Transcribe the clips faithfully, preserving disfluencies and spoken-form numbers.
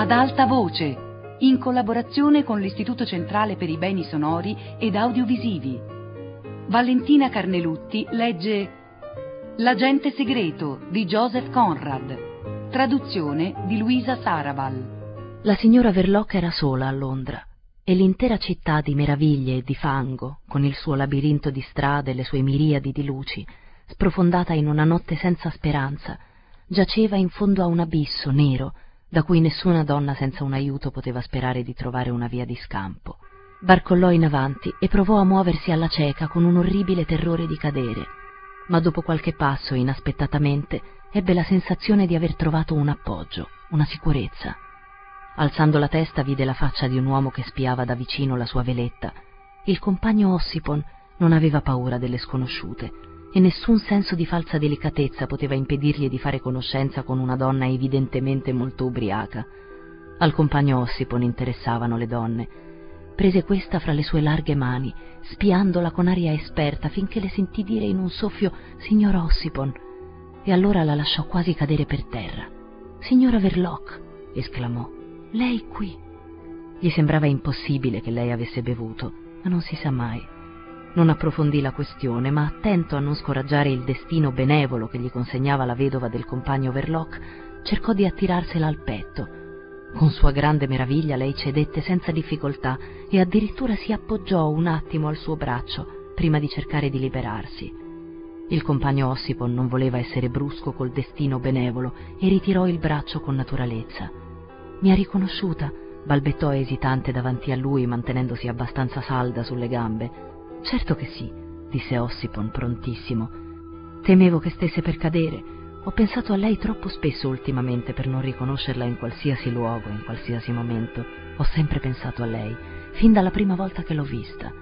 ad alta voce, in collaborazione con l'Istituto Centrale per i Beni Sonori ed Audiovisivi. Valentina Carnelutti legge L'agente segreto di Joseph Conrad, traduzione di Luisa Sarabal. La signora Verloc era sola a Londra e l'intera città di meraviglie e di fango, con il suo labirinto di strade e le sue miriadi di luci, sprofondata in una notte senza speranza, giaceva in fondo a un abisso nero da cui nessuna donna senza un aiuto poteva sperare di trovare una via di scampo. Barcollò in avanti e provò a muoversi alla cieca con un orribile terrore di cadere, ma dopo qualche passo, inaspettatamente, ebbe la sensazione di aver trovato un appoggio, una sicurezza. Alzando la testa vide la faccia di un uomo che spiava da vicino la sua veletta. Il compagno Ossipon non aveva paura delle sconosciute e nessun senso di falsa delicatezza poteva impedirgli di fare conoscenza con una donna evidentemente molto ubriaca. Al compagno Ossipon interessavano le donne. Prese questa fra le sue larghe mani, spiandola con aria esperta finché le sentì dire in un soffio «Signor Ossipon», e allora la lasciò quasi cadere per terra. «Signora Verloc», esclamò, «lei qui». Gli sembrava impossibile che lei avesse bevuto, ma non si sa mai. Non approfondì la questione, ma attento a non scoraggiare il destino benevolo che gli consegnava la vedova del compagno Verloc, cercò di attirarsela al petto. Con sua grande meraviglia lei cedette senza difficoltà e addirittura si appoggiò un attimo al suo braccio prima di cercare di liberarsi. Il compagno Ossipon non voleva essere brusco col destino benevolo e ritirò il braccio con naturalezza. «Mi ha riconosciuta?» balbettò esitante davanti a lui, mantenendosi abbastanza salda sulle gambe. «Certo che sì», disse Ossipon prontissimo. «Temevo che stesse per cadere. Ho pensato a lei troppo spesso ultimamente per non riconoscerla in qualsiasi luogo, in qualsiasi momento. Ho sempre pensato a lei, fin dalla prima volta che l'ho vista».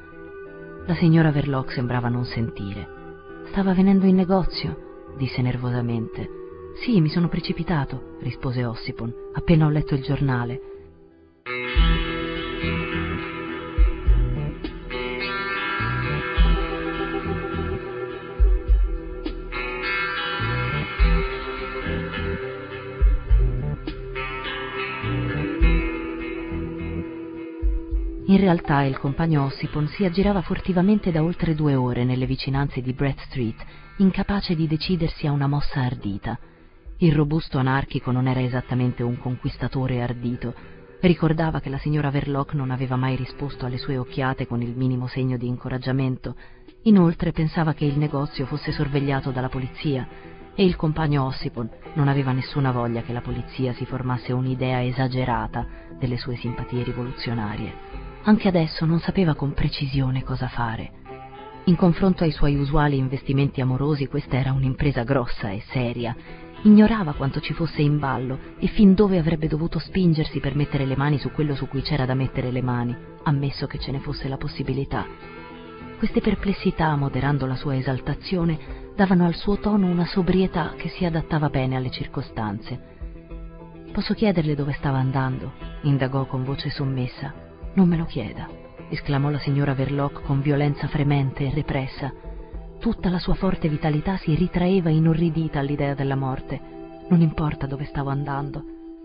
La signora Verloc sembrava non sentire. «Stava venendo in negozio?» disse nervosamente. «Sì, mi sono precipitato», rispose Ossipon, «appena ho letto il giornale». In realtà il compagno Ossipon si aggirava furtivamente da oltre due ore nelle vicinanze di Brett Street, incapace di decidersi a una mossa ardita. Il robusto anarchico non era esattamente un conquistatore ardito. Ricordava che la signora Verloc non aveva mai risposto alle sue occhiate con il minimo segno di incoraggiamento. Inoltre pensava che il negozio fosse sorvegliato dalla polizia e il compagno Ossipon non aveva nessuna voglia che la polizia si formasse un'idea esagerata delle sue simpatie rivoluzionarie. Anche adesso non sapeva con precisione cosa fare. In confronto ai suoi usuali investimenti amorosi questa era un'impresa grossa e seria. Ignorava quanto ci fosse in ballo e fin dove avrebbe dovuto spingersi per mettere le mani su quello su cui c'era da mettere le mani, ammesso che ce ne fosse la possibilità. Queste perplessità, moderando la sua esaltazione, davano al suo tono una sobrietà che si adattava bene alle circostanze. «Posso chiederle dove stava andando?» indagò con voce sommessa. «Non me lo chieda», esclamò la signora Verloc con violenza fremente e repressa. Tutta la sua forte vitalità si ritraeva inorridita all'idea della morte. «Non importa dove stavo andando».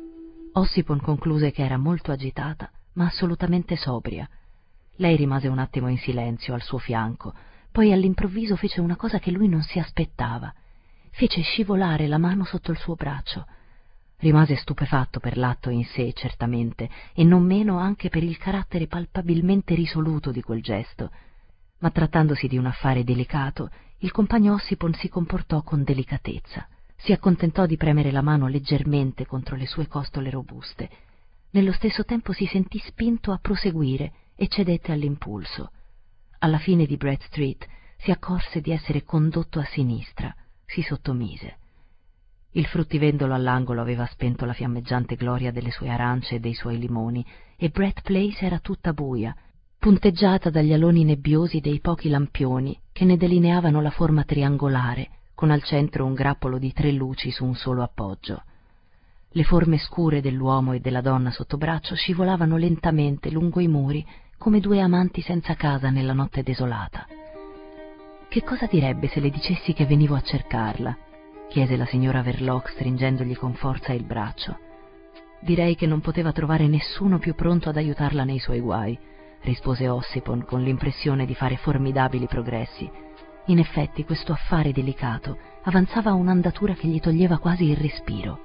Ossipon concluse che era molto agitata, ma assolutamente sobria. Lei rimase un attimo in silenzio al suo fianco, poi all'improvviso fece una cosa che lui non si aspettava. Fece scivolare la mano sotto il suo braccio. Rimase stupefatto per l'atto in sé, certamente, e non meno anche per il carattere palpabilmente risoluto di quel gesto. Ma trattandosi di un affare delicato, il compagno Ossipon si comportò con delicatezza. Si accontentò di premere la mano leggermente contro le sue costole robuste. Nello stesso tempo si sentì spinto a proseguire e cedette all'impulso. Alla fine di Brett Street si accorse di essere condotto a sinistra. Si sottomise. Il fruttivendolo all'angolo aveva spento la fiammeggiante gloria delle sue arance e dei suoi limoni, e Brett Place era tutta buia, punteggiata dagli aloni nebbiosi dei pochi lampioni che ne delineavano la forma triangolare, con al centro un grappolo di tre luci su un solo appoggio. Le forme scure dell'uomo e della donna sotto braccio scivolavano lentamente lungo i muri come due amanti senza casa nella notte desolata. «Che cosa direbbe se le dicessi che venivo a cercarla?» chiese la signora Verloc stringendogli con forza il braccio. direi che non poteva trovare nessuno più pronto ad aiutarla nei suoi guai, rispose Ossipon con l'impressione di fare formidabili progressi. In effetti questo affare delicato avanzava a un'andatura che gli toglieva quasi il respiro.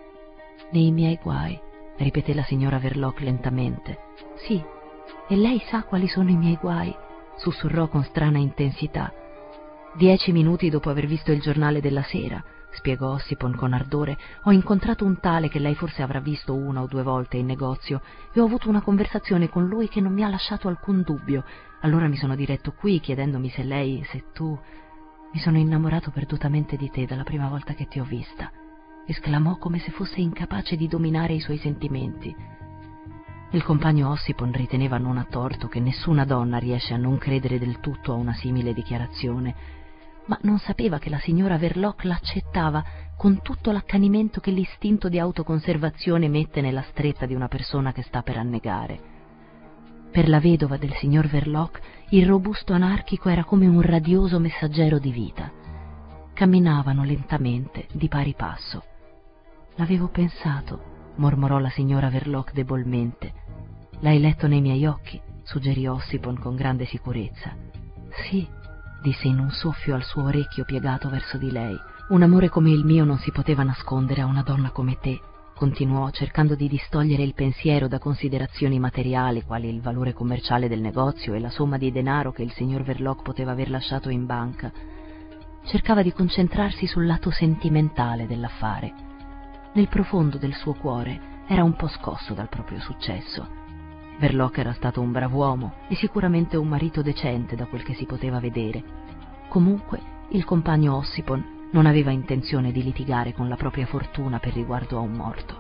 Nei miei guai, ripeté la signora Verloc lentamente. Sì, e lei sa quali sono i miei guai? Sussurrò con strana intensità. Dieci minuti dopo aver visto il giornale della sera, spiegò Ossipon con ardore, ho incontrato un tale che lei forse avrà visto una o due volte in negozio e ho avuto una conversazione con lui che non mi ha lasciato alcun dubbio. Allora mi sono diretto qui chiedendomi se lei, se tu... Mi sono innamorato perdutamente di te dalla prima volta che ti ho vista, esclamò come se fosse incapace di dominare i suoi sentimenti. Il compagno Ossipon riteneva non a torto che nessuna donna riesce a non credere del tutto a una simile dichiarazione, ma non sapeva che la signora Verloc l'accettava con tutto l'accanimento che l'istinto di autoconservazione mette nella stretta di una persona che sta per annegare. Per la vedova del signor Verloc il robusto anarchico era come un radioso messaggero di vita. Camminavano lentamente, di pari passo. L'avevo pensato, mormorò la signora Verloc debolmente. L'hai letto nei miei occhi? Suggerì Ossipon con grande sicurezza. Sì, disse in un soffio al suo orecchio piegato verso di lei. Un amore come il mio non si poteva nascondere a una donna come te, continuò cercando di distogliere il pensiero da considerazioni materiali quali il valore commerciale del negozio e la somma di denaro che il signor Verloc poteva aver lasciato in banca. Cercava di concentrarsi sul lato sentimentale dell'affare. Nel profondo del suo cuore era un po' scosso dal proprio successo. Verloc era stato un brav'uomo e sicuramente un marito decente da quel che si poteva vedere. Comunque il compagno Ossipon non aveva intenzione di litigare con la propria fortuna per riguardo a un morto.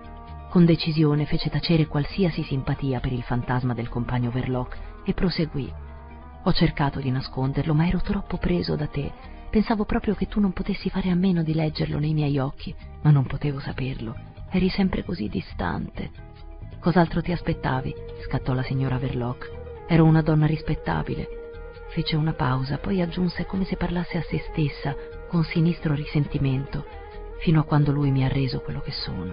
Con decisione fece tacere qualsiasi simpatia per il fantasma del compagno Verloc e proseguì. Ho cercato di nasconderlo, ma ero troppo preso da te. Pensavo proprio che tu non potessi fare a meno di leggerlo nei miei occhi, ma non potevo saperlo. Eri sempre così distante. Cos'altro ti aspettavi? Scattò la signora Verloc. Ero una donna rispettabile. Fece una pausa, poi aggiunse come se parlasse a se stessa, con sinistro risentimento, fino a quando lui mi ha reso quello che sono.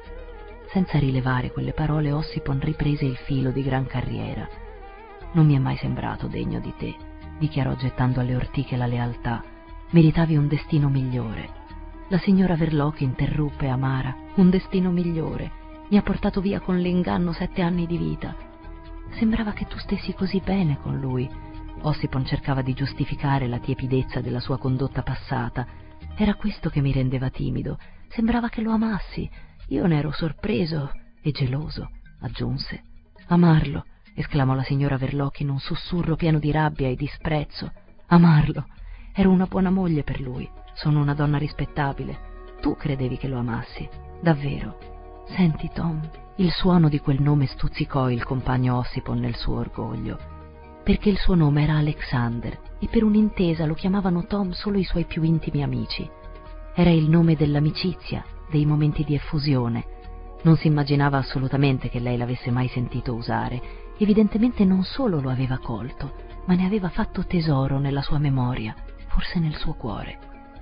Senza rilevare quelle parole, Ossipon riprese il filo di gran carriera. Non mi è mai sembrato degno di te, dichiarò gettando alle ortiche la lealtà. Meritavi un destino migliore. La signora Verloc interruppe amara. Un destino migliore. Mi ha portato via con l'inganno sette anni di vita. Sembrava che tu stessi così bene con lui. Ossipon cercava di giustificare la tiepidezza della sua condotta passata. Era questo che mi rendeva timido. Sembrava che lo amassi. Io ne ero sorpreso e geloso, aggiunse. Amarlo, esclamò la signora Verloc in un sussurro pieno di rabbia e disprezzo. Amarlo. Ero una buona moglie per lui. Sono una donna rispettabile. Tu credevi che lo amassi. Davvero. Senti, Tom. Il suono di quel nome stuzzicò il compagno Ossipon nel suo orgoglio. Perché il suo nome era Alexander e per un'intesa lo chiamavano Tom solo i suoi più intimi amici. Era il nome dell'amicizia, dei momenti di effusione. Non si immaginava assolutamente che lei l'avesse mai sentito usare. Evidentemente non solo lo aveva colto, ma ne aveva fatto tesoro nella sua memoria, forse nel suo cuore.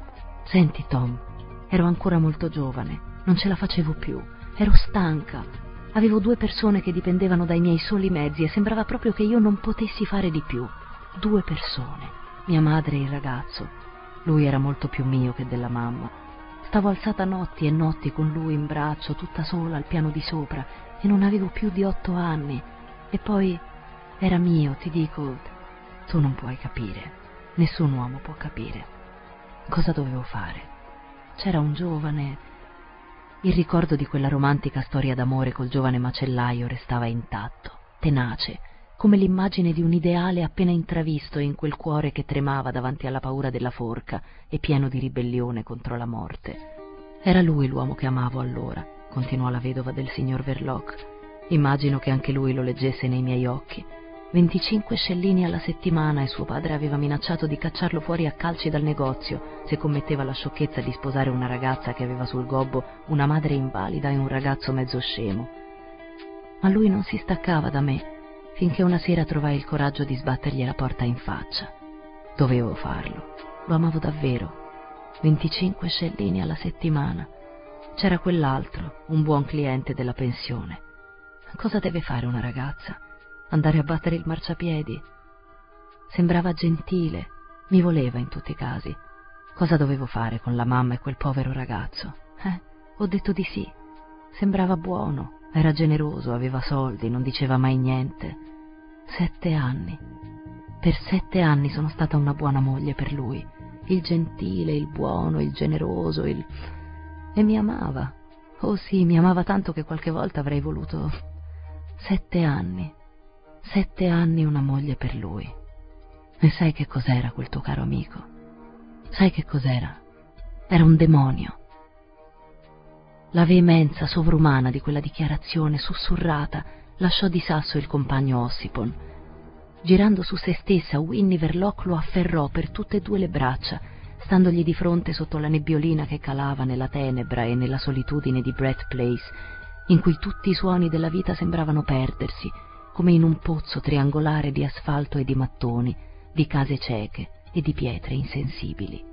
Senti, Tom, ero ancora molto giovane, non ce la facevo più, ero stanca. Avevo due persone che dipendevano dai miei soli mezzi e sembrava proprio che io non potessi fare di più. Due persone, mia madre e il ragazzo. Lui era molto più mio che della mamma. Stavo alzata notti e notti con lui in braccio, tutta sola al piano di sopra, e non avevo più di otto anni. E poi era mio, ti dico, tu non puoi capire, nessun uomo può capire. Cosa dovevo fare? C'era un giovane... Il ricordo di quella romantica storia d'amore col giovane macellaio restava intatto, tenace, come l'immagine di un ideale appena intravisto in quel cuore che tremava davanti alla paura della forca e pieno di ribellione contro la morte. Era lui l'uomo che amavo allora, continuò la vedova del signor Verloc. Immagino che anche lui lo leggesse nei miei occhi. venticinque scellini alla settimana e suo padre aveva minacciato di cacciarlo fuori a calci dal negozio se commetteva la sciocchezza di sposare una ragazza che aveva sul gobbo una madre invalida e un ragazzo mezzo scemo. Ma lui non si staccava da me, finché una sera trovai il coraggio di sbattergli la porta in faccia. Dovevo farlo, lo amavo davvero. venticinque scellini alla settimana. C'era quell'altro, un buon cliente della pensione. Cosa deve fare una ragazza? Andare a battere il marciapiedi? Sembrava gentile, mi voleva in tutti i casi. Cosa dovevo fare con la mamma e quel povero ragazzo? Eh, ho detto di sì. Sembrava buono, era generoso, aveva soldi, non diceva mai niente. Sette anni. Per sette anni sono stata una buona moglie per lui. Il gentile, il buono, il generoso, il... E mi amava. Oh sì, mi amava tanto che qualche volta avrei voluto... Sette anni. Sette anni una moglie per lui. E sai che cos'era quel tuo caro amico? Sai che cos'era? Era un demonio. La veemenza sovrumana di quella dichiarazione sussurrata lasciò di sasso il compagno Ossipon. Girando su se stessa, Winnie Verloc lo afferrò per tutte e due le braccia, standogli di fronte sotto la nebbiolina che calava nella tenebra e nella solitudine di Brett Place, in cui tutti i suoni della vita sembravano perdersi, come in un pozzo triangolare di asfalto e di mattoni, di case cieche e di pietre insensibili.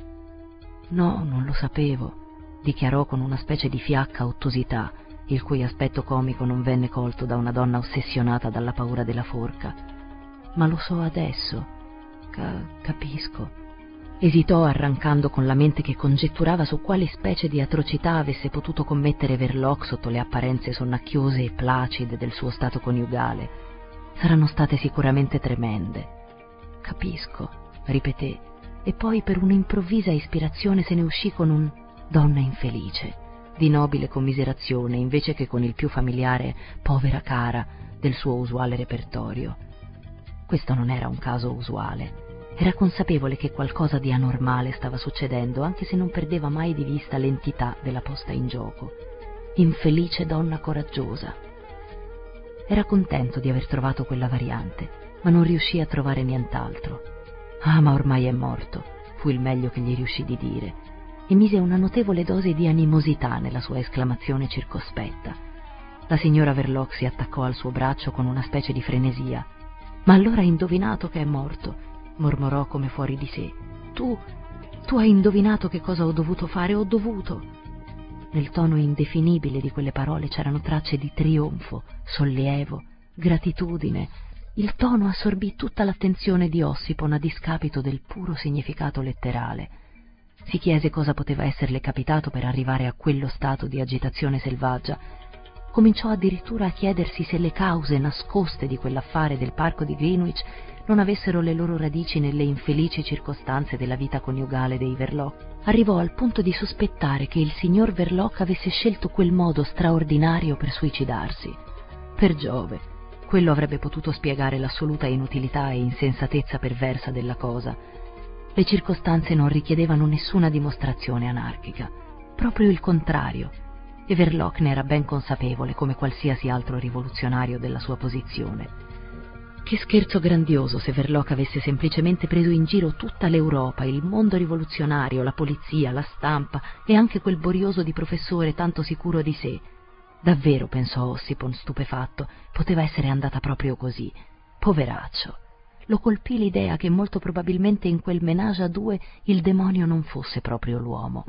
No, non lo sapevo, dichiarò con una specie di fiacca ottusità, il cui aspetto comico non venne colto da una donna ossessionata dalla paura della forca. Ma lo so adesso. Ca- capisco. Esitò arrancando con la mente che congetturava su quale specie di atrocità avesse potuto commettere Verloc sotto le apparenze sonnacchiose e placide del suo stato coniugale. Saranno state sicuramente tremende. Capisco, ripeté, e poi per un'improvvisa ispirazione se ne uscì con un donna infelice, di nobile commiserazione invece che con il più familiare povera cara del suo usuale repertorio. Questo non era un caso usuale. Era consapevole che qualcosa di anormale stava succedendo, anche se non perdeva mai di vista l'entità della posta in gioco. Infelice donna coraggiosa. Era contento di aver trovato quella variante, ma non riuscì a trovare nient'altro. Ah, ma ormai è morto, fu il meglio che gli riuscì di dire, e mise una notevole dose di animosità nella sua esclamazione circospetta. La signora Verloc si attaccò al suo braccio con una specie di frenesia. «Ma allora hai indovinato che è morto», mormorò come fuori di sé. «Tu, tu hai indovinato che cosa ho dovuto fare, ho dovuto». Nel tono indefinibile di quelle parole c'erano tracce di trionfo, sollievo, gratitudine. Il tono assorbì tutta l'attenzione di Ossipon a discapito del puro significato letterale. Si chiese cosa poteva esserle capitato per arrivare a quello stato di agitazione selvaggia. Cominciò addirittura a chiedersi se le cause nascoste di quell'affare del parco di Greenwich non avessero le loro radici nelle infelici circostanze della vita coniugale dei Verloc. Arrivò al punto di sospettare che il signor Verloc avesse scelto quel modo straordinario per suicidarsi. Per Giove, quello avrebbe potuto spiegare l'assoluta inutilità e insensatezza perversa della cosa. Le circostanze non richiedevano nessuna dimostrazione anarchica, proprio il contrario, e Verloc ne era ben consapevole come qualsiasi altro rivoluzionario della sua posizione. Che scherzo grandioso se Verloc avesse semplicemente preso in giro tutta l'Europa, il mondo rivoluzionario, la polizia, la stampa e anche quel borioso di professore tanto sicuro di sé. Davvero, pensò Ossipon stupefatto, poteva essere andata proprio così. Poveraccio. Lo colpì l'idea che molto probabilmente in quel ménage à due il demonio non fosse proprio l'uomo.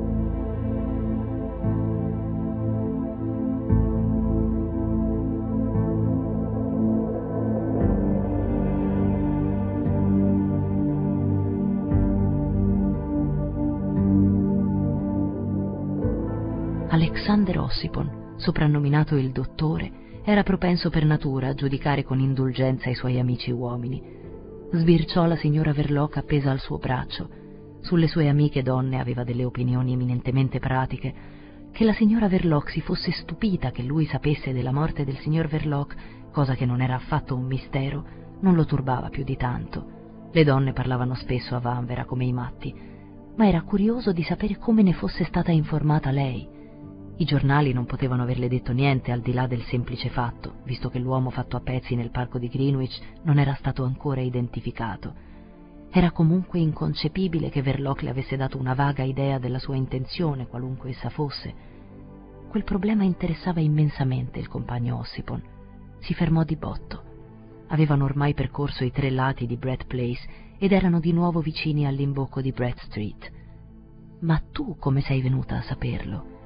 Alexander Ossipon, soprannominato il dottore, era propenso per natura a giudicare con indulgenza i suoi amici uomini. Sbirciò la signora Verloc appesa al suo braccio. Sulle sue amiche donne aveva delle opinioni eminentemente pratiche. Che la signora Verloc si fosse stupita che lui sapesse della morte del signor Verloc, cosa che non era affatto un mistero, non lo turbava più di tanto. Le donne parlavano spesso a vanvera come i matti, ma era curioso di sapere come ne fosse stata informata lei. I giornali non potevano averle detto niente al di là del semplice fatto, visto che l'uomo fatto a pezzi nel parco di Greenwich non era stato ancora identificato. Era comunque inconcepibile che Verloc le avesse dato una vaga idea della sua intenzione, qualunque essa fosse. Quel problema interessava immensamente il compagno Ossipon. Si fermò di botto. Avevano ormai percorso i tre lati di Brett Place ed erano di nuovo vicini all'imbocco di Brett Street. «Ma tu come sei venuta a saperlo?»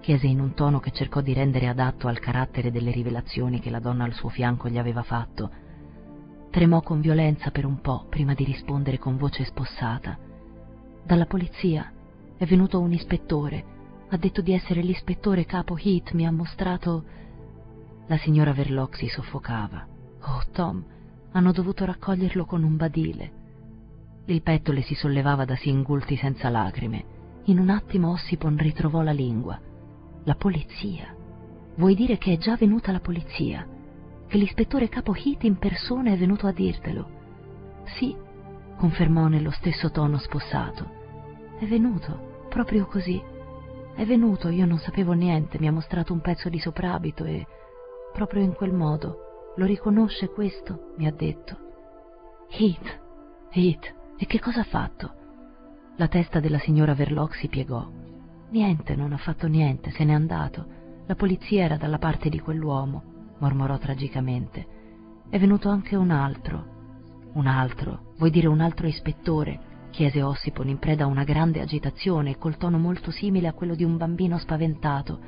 chiese in un tono che cercò di rendere adatto al carattere delle rivelazioni che la donna al suo fianco gli aveva fatto. Tremò con violenza per un po' prima di rispondere con voce spossata. Dalla polizia è venuto un ispettore, ha detto di essere l'ispettore capo Heath, mi ha mostrato... La signora Verloc si soffocava. Oh, Tom, hanno dovuto raccoglierlo con un badile. Il petto le si sollevava da singulti senza lacrime. In un attimo Ossipon ritrovò la lingua. La polizia? Vuoi dire che è già venuta la polizia? Che l'ispettore capo Heath in persona è venuto a dirtelo? Sì, confermò nello stesso tono spossato. È venuto, proprio così. È venuto, io non sapevo niente, mi ha mostrato un pezzo di soprabito e... proprio in quel modo. Lo riconosce questo? Mi ha detto. Heath, Heath, e che cosa ha fatto? La testa della signora Verloc si piegò. Niente, non ha fatto niente, se n'è andato. La polizia era dalla parte di quell'uomo, mormorò tragicamente. È venuto anche un altro. Un altro? Vuoi dire un altro ispettore? Chiese Ossipon in preda a una grande agitazione e col tono molto simile a quello di un bambino spaventato.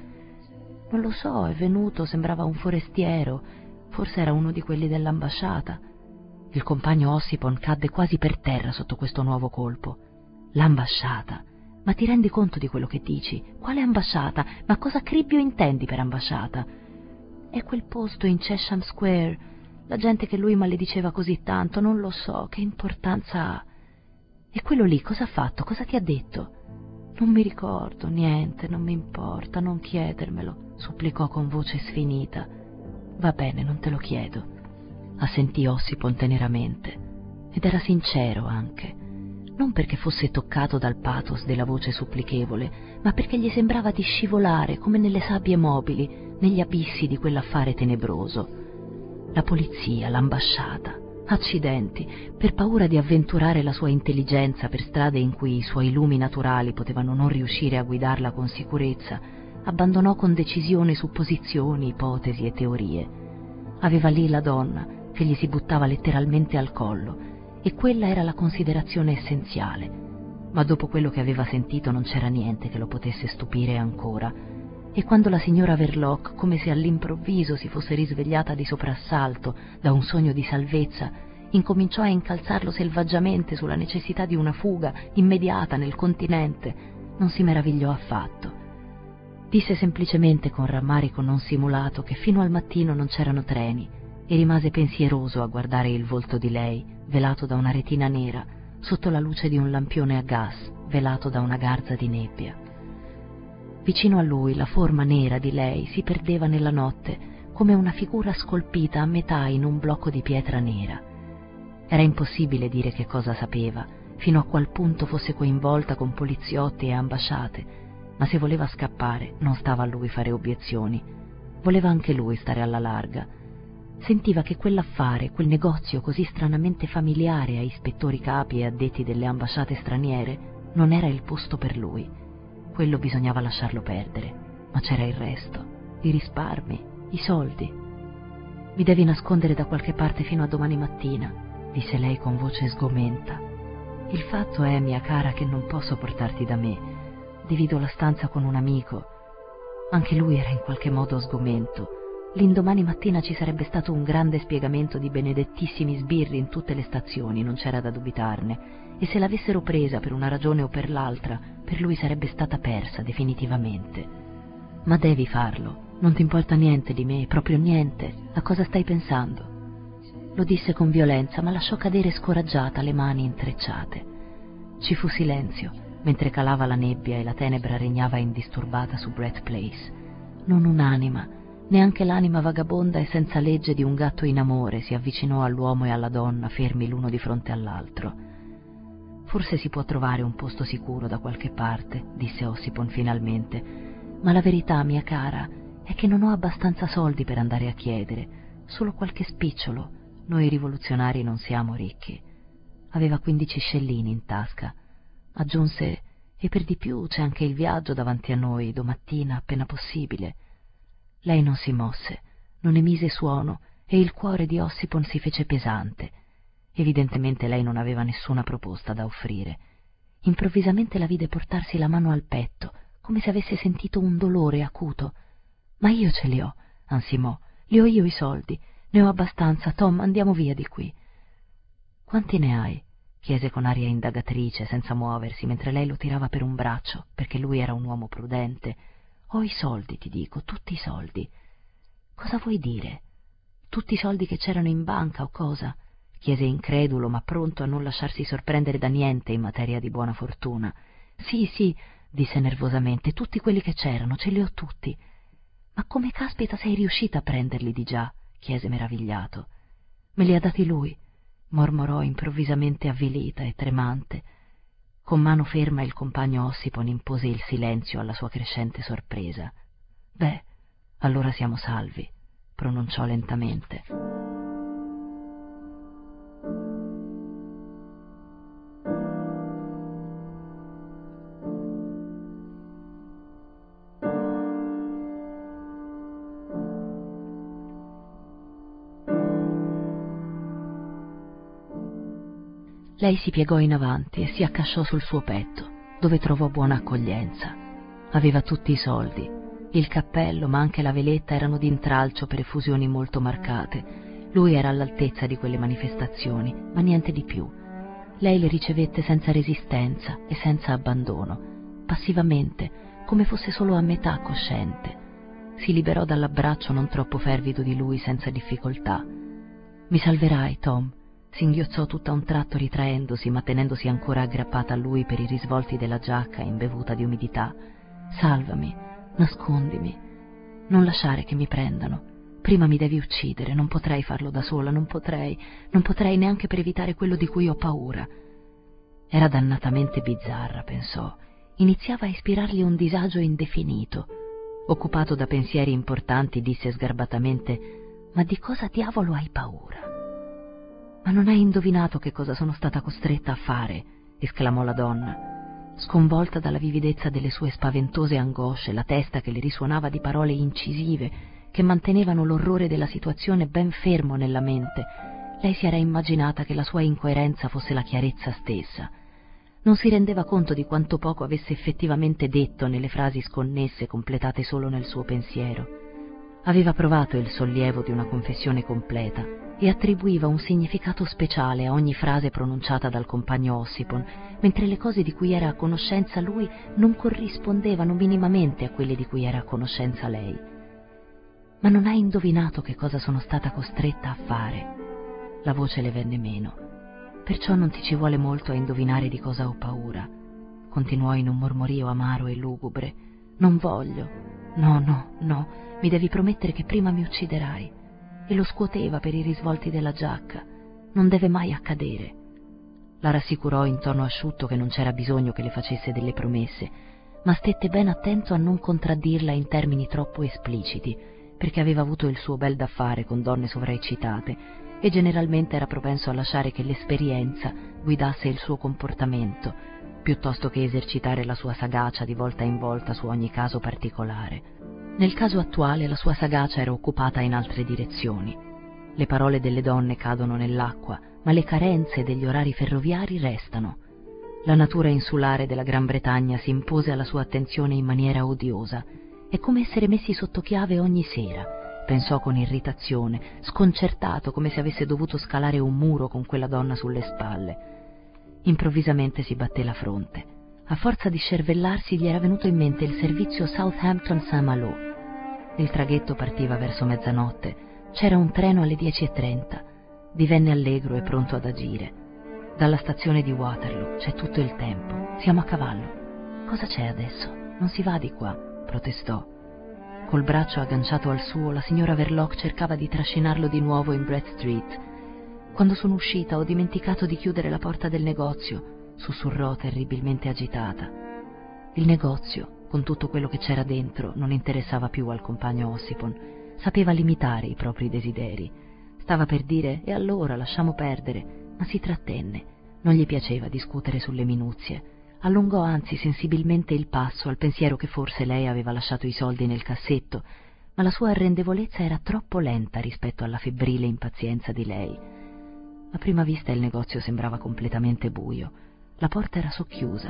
Non lo so, è venuto, sembrava un forestiero, forse era uno di quelli dell'ambasciata. Il compagno Ossipon cadde quasi per terra sotto questo nuovo colpo. L'ambasciata? Ma ti rendi conto di quello che dici? Quale ambasciata? Ma cosa cribbio intendi per ambasciata? È quel posto in Chesham Square, la gente che lui malediceva così tanto, non lo so, che importanza ha? E quello lì cosa ha fatto? Cosa ti ha detto? Non mi ricordo, niente, non mi importa, non chiedermelo, supplicò con voce sfinita. Va bene, non te lo chiedo, assentì Ossipon teneramente, ed era sincero anche, non perché fosse toccato dal pathos della voce supplichevole, ma perché gli sembrava di scivolare come nelle sabbie mobili, negli abissi di quell'affare tenebroso. La polizia, l'ambasciata, accidenti, per paura di avventurare la sua intelligenza per strade in cui i suoi lumi naturali potevano non riuscire a guidarla con sicurezza, abbandonò con decisione supposizioni, ipotesi e teorie. Aveva lì la donna che gli si buttava letteralmente al collo, e quella era la considerazione essenziale. Ma dopo quello che aveva sentito non c'era niente che lo potesse stupire ancora. E quando la signora Verloc, come se all'improvviso si fosse risvegliata di soprassalto da un sogno di salvezza, incominciò a incalzarlo selvaggiamente sulla necessità di una fuga immediata nel continente, non si meravigliò affatto. Disse semplicemente con rammarico non simulato che fino al mattino non c'erano treni e rimase pensieroso a guardare il volto di lei, velato da una retina nera, sotto la luce di un lampione a gas, velato da una garza di nebbia. Vicino a lui la forma nera di lei si perdeva nella notte come una figura scolpita a metà in un blocco di pietra nera. Era impossibile dire che cosa sapeva, fino a qual punto fosse coinvolta con poliziotti e ambasciate, ma se voleva scappare non stava a lui fare obiezioni. Voleva anche lui stare alla larga. Sentiva che quell'affare, quel negozio così stranamente familiare ai ispettori capi e addetti delle ambasciate straniere, non era il posto per lui. Quello bisognava lasciarlo perdere, ma c'era il resto, i risparmi, i soldi. Mi devi nascondere da qualche parte fino a domani mattina, disse lei con voce sgomenta. Il fatto è, mia cara, che non posso portarti da me. Divido la stanza con un amico. Anche lui era in qualche modo sgomento. L'indomani mattina ci sarebbe stato un grande spiegamento di benedettissimi sbirri in tutte le stazioni, non c'era da dubitarne, e se l'avessero presa per una ragione o per l'altra, per lui sarebbe stata persa definitivamente. Ma devi farlo, non ti importa niente di me, proprio niente. A cosa stai pensando? Lo disse con violenza, ma lasciò cadere scoraggiata le mani intrecciate. Ci fu silenzio, mentre calava la nebbia e la tenebra regnava indisturbata su Brett Place. Non un'anima, neanche l'anima vagabonda e senza legge di un gatto in amore si avvicinò all'uomo e alla donna fermi l'uno di fronte all'altro. Forse si può trovare un posto sicuro da qualche parte, disse Ossipon finalmente, ma la verità, mia cara, è che non ho abbastanza soldi per andare a chiedere, solo qualche spicciolo. Noi rivoluzionari non siamo ricchi. Aveva quindici scellini in tasca. Aggiunse, e per di più c'è anche il viaggio davanti a noi, domattina, appena possibile. Lei non si mosse, non emise suono, e il cuore di Ossipon si fece pesante. Evidentemente lei non aveva nessuna proposta da offrire. Improvvisamente la vide portarsi la mano al petto, come se avesse sentito un dolore acuto. «Ma io ce li ho», ansimò, «li ho io i soldi, ne ho abbastanza. Tom, andiamo via di qui». «Quanti ne hai?» chiese con aria indagatrice, senza muoversi, mentre lei lo tirava per un braccio, perché lui era un uomo prudente. «Ho i soldi, ti dico, tutti i soldi». «Cosa vuoi dire? Tutti i soldi che c'erano in banca o cosa?» chiese incredulo, ma pronto a non lasciarsi sorprendere da niente in materia di buona fortuna. «Sì, sì», disse nervosamente, «tutti quelli che c'erano, ce li ho tutti». «Ma come caspita sei riuscita a prenderli di già?» chiese meravigliato. «Me li ha dati lui», mormorò improvvisamente avvilita e tremante. Con mano ferma il compagno Ossipon impose il silenzio alla sua crescente sorpresa. «Beh, allora siamo salvi», pronunciò lentamente. Lei si piegò in avanti e si accasciò sul suo petto, dove trovò buona accoglienza. Aveva tutti i soldi. Il cappello, ma anche la veletta erano d'intralcio per effusioni molto marcate. Lui era all'altezza di quelle manifestazioni, ma niente di più. Lei le ricevette senza resistenza e senza abbandono, passivamente, come fosse solo a metà cosciente. Si liberò dall'abbraccio non troppo fervido di lui senza difficoltà. «Mi salverai, Tom», singhiozzò tutta un tratto ritraendosi, ma tenendosi ancora aggrappata a lui per i risvolti della giacca imbevuta di umidità. «Salvami, nascondimi, non lasciare che mi prendano. Prima mi devi uccidere, non potrei farlo da sola, non potrei, non potrei neanche per evitare quello di cui ho paura». Era dannatamente bizzarra, pensò. Iniziava a ispirargli un disagio indefinito. Occupato da pensieri importanti, disse sgarbatamente: «Ma di cosa diavolo hai paura?» «Ma non hai indovinato che cosa sono stata costretta a fare?» esclamò la donna. Sconvolta dalla vividezza delle sue spaventose angosce, la testa che le risuonava di parole incisive che mantenevano l'orrore della situazione ben fermo nella mente, lei si era immaginata che la sua incoerenza fosse la chiarezza stessa. Non si rendeva conto di quanto poco avesse effettivamente detto nelle frasi sconnesse completate solo nel suo pensiero. Aveva provato il sollievo di una confessione completa e attribuiva un significato speciale a ogni frase pronunciata dal compagno Ossipon, mentre le cose di cui era a conoscenza lui non corrispondevano minimamente a quelle di cui era a conoscenza lei. «Ma non hai indovinato che cosa sono stata costretta a fare?» La voce le venne meno. «Perciò non ti ci vuole molto a indovinare di cosa ho paura», continuò in un mormorio amaro e lugubre. «Non voglio. No, no, no. Mi devi promettere che prima mi ucciderai». E lo scuoteva per i risvolti della giacca. «Non deve mai accadere». La rassicurò in tono asciutto che non c'era bisogno che le facesse delle promesse, ma stette ben attento a non contraddirla in termini troppo espliciti, perché aveva avuto il suo bel da fare con donne sovraeccitate e generalmente era propenso a lasciare che l'esperienza guidasse il suo comportamento, piuttosto che esercitare la sua sagacia di volta in volta su ogni caso particolare. Nel caso attuale la sua sagacia era occupata in altre direzioni. Le parole delle donne cadono nell'acqua, ma le carenze degli orari ferroviari restano. La natura insulare della Gran Bretagna si impose alla sua attenzione in maniera odiosa. È come essere messi sotto chiave ogni sera, pensò con irritazione, sconcertato come se avesse dovuto scalare un muro con quella donna sulle spalle. Improvvisamente si batté la fronte. A forza di scervellarsi gli era venuto in mente il servizio Southampton-Saint Malo. Il traghetto partiva verso mezzanotte. C'era un treno alle dieci e trenta. Divenne allegro e pronto ad agire. Dalla stazione di Waterloo c'è tutto il tempo. Siamo a cavallo. Cosa c'è adesso? Non si va di qua, protestò. Col braccio agganciato al suo, la signora Verloc cercava di trascinarlo di nuovo in Brett Street. «Quando sono uscita ho dimenticato di chiudere la porta del negozio», sussurrò terribilmente agitata. Il negozio, con tutto quello che c'era dentro, non interessava più al compagno Ossipon. Sapeva limitare i propri desideri. Stava per dire «e allora lasciamo perdere», ma si trattenne. Non gli piaceva discutere sulle minuzie. Allungò anzi sensibilmente il passo al pensiero che forse lei aveva lasciato i soldi nel cassetto, ma la sua arrendevolezza era troppo lenta rispetto alla febbrile impazienza di lei. A prima vista il negozio sembrava completamente buio. La porta era socchiusa.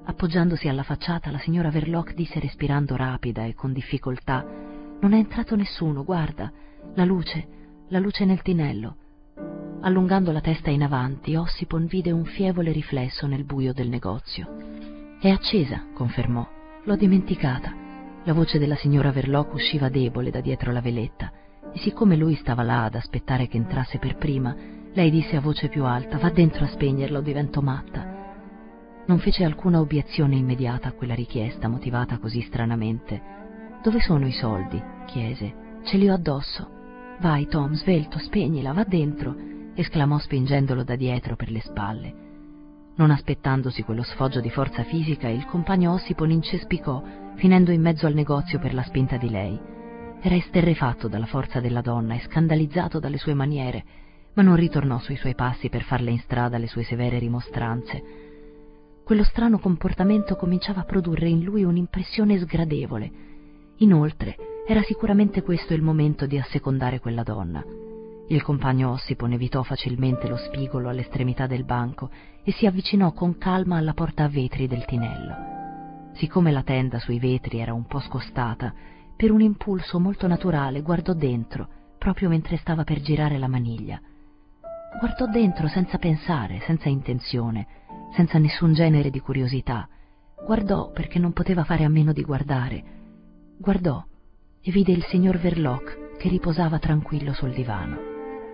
Appoggiandosi alla facciata, la signora Verloc disse respirando rapida e con difficoltà: «Non è entrato nessuno, guarda, la luce, la luce nel tinello». Allungando la testa in avanti, Ossipon vide un fievole riflesso nel buio del negozio. «È accesa», confermò. «L'ho dimenticata». La voce della signora Verloc usciva debole da dietro la veletta, e siccome lui stava là ad aspettare che entrasse per prima, lei disse a voce più alta: «Va dentro a spegnerla o divento matta». Non fece alcuna obiezione immediata a quella richiesta motivata così stranamente. «Dove sono i soldi?» chiese. «Ce li ho addosso». «Vai, Tom, svelto, spegnila, va dentro», esclamò spingendolo da dietro per le spalle. Non aspettandosi quello sfoggio di forza fisica, il compagno Ossipon incespicò, finendo in mezzo al negozio per la spinta di lei. Era esterrefatto dalla forza della donna e scandalizzato dalle sue maniere, ma non ritornò sui suoi passi per farle in strada le sue severe rimostranze. Quello strano comportamento cominciava a produrre in lui un'impressione sgradevole. Inoltre, era sicuramente questo il momento di assecondare quella donna. Il compagno Ossipon evitò facilmente lo spigolo all'estremità del banco e si avvicinò con calma alla porta a vetri del tinello. Siccome la tenda sui vetri era un po' scostata, per un impulso molto naturale guardò dentro, proprio mentre stava per girare la maniglia. Guardò dentro senza pensare, senza intenzione, senza nessun genere di curiosità. Guardò perché non poteva fare a meno di guardare. Guardò e vide il signor Verloc che riposava tranquillo sul divano.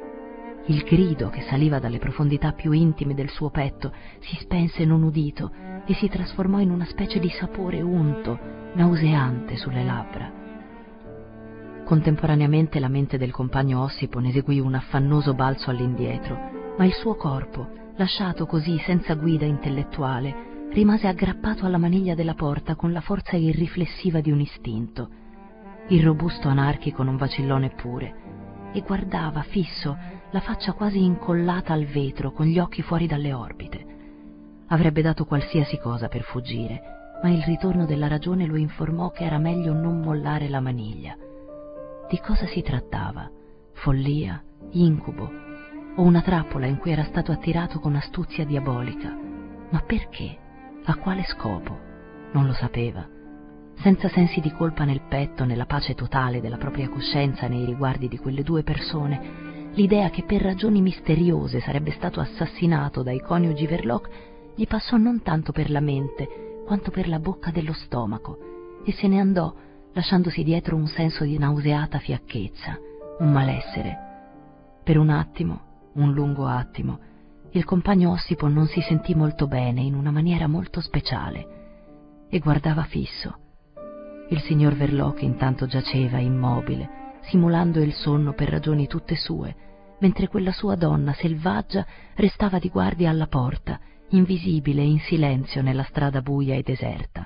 Il grido che saliva dalle profondità più intime del suo petto si spense non udito e si trasformò in una specie di sapore unto, nauseante sulle labbra. Contemporaneamente la mente del compagno Ossipon eseguì un affannoso balzo all'indietro, ma il suo corpo, lasciato così senza guida intellettuale, rimase aggrappato alla maniglia della porta con la forza irriflessiva di un istinto. Il robusto anarchico non vacillò neppure e guardava fisso, la faccia quasi incollata al vetro, con gli occhi fuori dalle orbite. Avrebbe dato qualsiasi cosa per fuggire, ma il ritorno della ragione lo informò che era meglio non mollare la maniglia. Di cosa si trattava? Follia? Incubo? O una trappola in cui era stato attirato con astuzia diabolica? Ma perché? A quale scopo? Non lo sapeva. Senza sensi di colpa nel petto, nella pace totale della propria coscienza nei riguardi di quelle due persone, l'idea che per ragioni misteriose sarebbe stato assassinato dai coniugi Verloc gli passò non tanto per la mente quanto per la bocca dello stomaco e se ne andò, lasciandosi dietro un senso di nauseata fiacchezza, un malessere. Per un attimo, un lungo attimo, il compagno Ossipon non si sentì molto bene in una maniera molto speciale e guardava fisso. Il signor Verloc intanto giaceva immobile, simulando il sonno per ragioni tutte sue, mentre quella sua donna selvaggia restava di guardia alla porta, invisibile e in silenzio nella strada buia e deserta.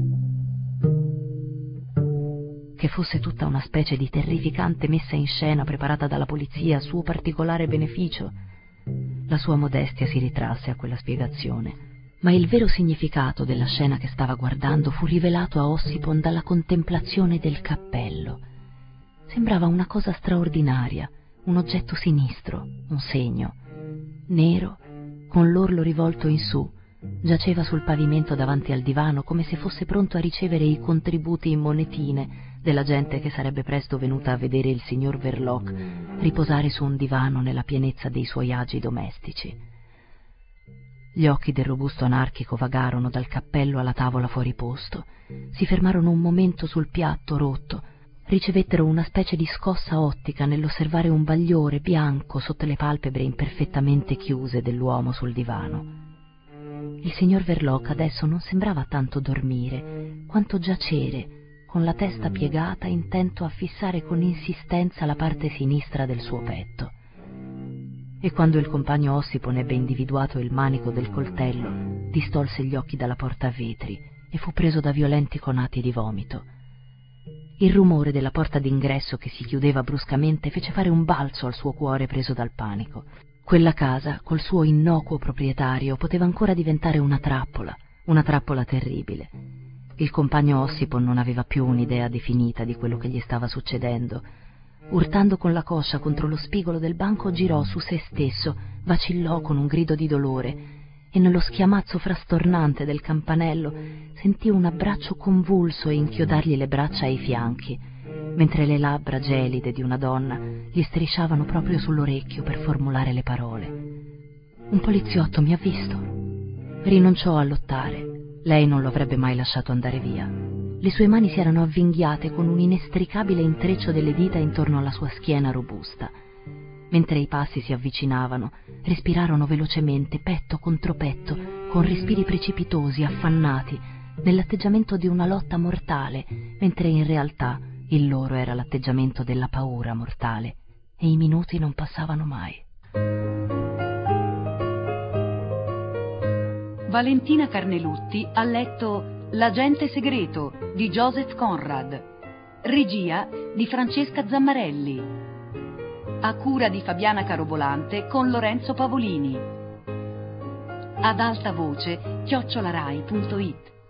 Che fosse tutta una specie di terrificante messa in scena preparata dalla polizia a suo particolare beneficio. La sua modestia si ritrasse a quella spiegazione, ma il vero significato della scena che stava guardando fu rivelato a Ossipon dalla contemplazione del cappello. Sembrava una cosa straordinaria, un oggetto sinistro, un segno. Nero, con l'orlo rivolto in su, giaceva sul pavimento davanti al divano come se fosse pronto a ricevere i contributi in monetine della gente che sarebbe presto venuta a vedere il signor Verloc riposare su un divano nella pienezza dei suoi agi domestici. Gli occhi del robusto anarchico vagarono dal cappello alla tavola fuori posto, si fermarono un momento sul piatto rotto, ricevettero una specie di scossa ottica nell'osservare un bagliore bianco sotto le palpebre imperfettamente chiuse dell'uomo sul divano. Il signor Verloc adesso non sembrava tanto dormire, quanto giacere, con la testa piegata, intento a fissare con insistenza la parte sinistra del suo petto. E quando il compagno Ossipon ebbe individuato il manico del coltello, distolse gli occhi dalla porta a vetri e fu preso da violenti conati di vomito. Il rumore della porta d'ingresso che si chiudeva bruscamente fece fare un balzo al suo cuore preso dal panico. Quella casa, col suo innocuo proprietario, poteva ancora diventare una trappola, una trappola terribile. Il compagno Ossipon non aveva più un'idea definita di quello che gli stava succedendo. Urtando con la coscia contro lo spigolo del banco, girò su se stesso, vacillò con un grido di dolore e nello schiamazzo frastornante del campanello sentì un abbraccio convulso e inchiodargli le braccia ai fianchi, mentre le labbra gelide di una donna gli strisciavano proprio sull'orecchio per formulare le parole. Un poliziotto mi ha visto. Rinunciò a lottare. Lei non lo avrebbe mai lasciato andare via. Le sue mani si erano avvinghiate con un inestricabile intreccio delle dita intorno alla sua schiena robusta. Mentre i passi si avvicinavano, respirarono velocemente, petto contro petto, con respiri precipitosi, affannati, nell'atteggiamento di una lotta mortale, mentre in realtà il loro era l'atteggiamento della paura mortale, e i minuti non passavano mai. Valentina Carnelutti ha letto L'agente segreto di Joseph Conrad, regia di Francesca Zammarelli, a cura di Fabiana Carobolante con Lorenzo Pavolini. Ad alta voce chiocciolarai punto it.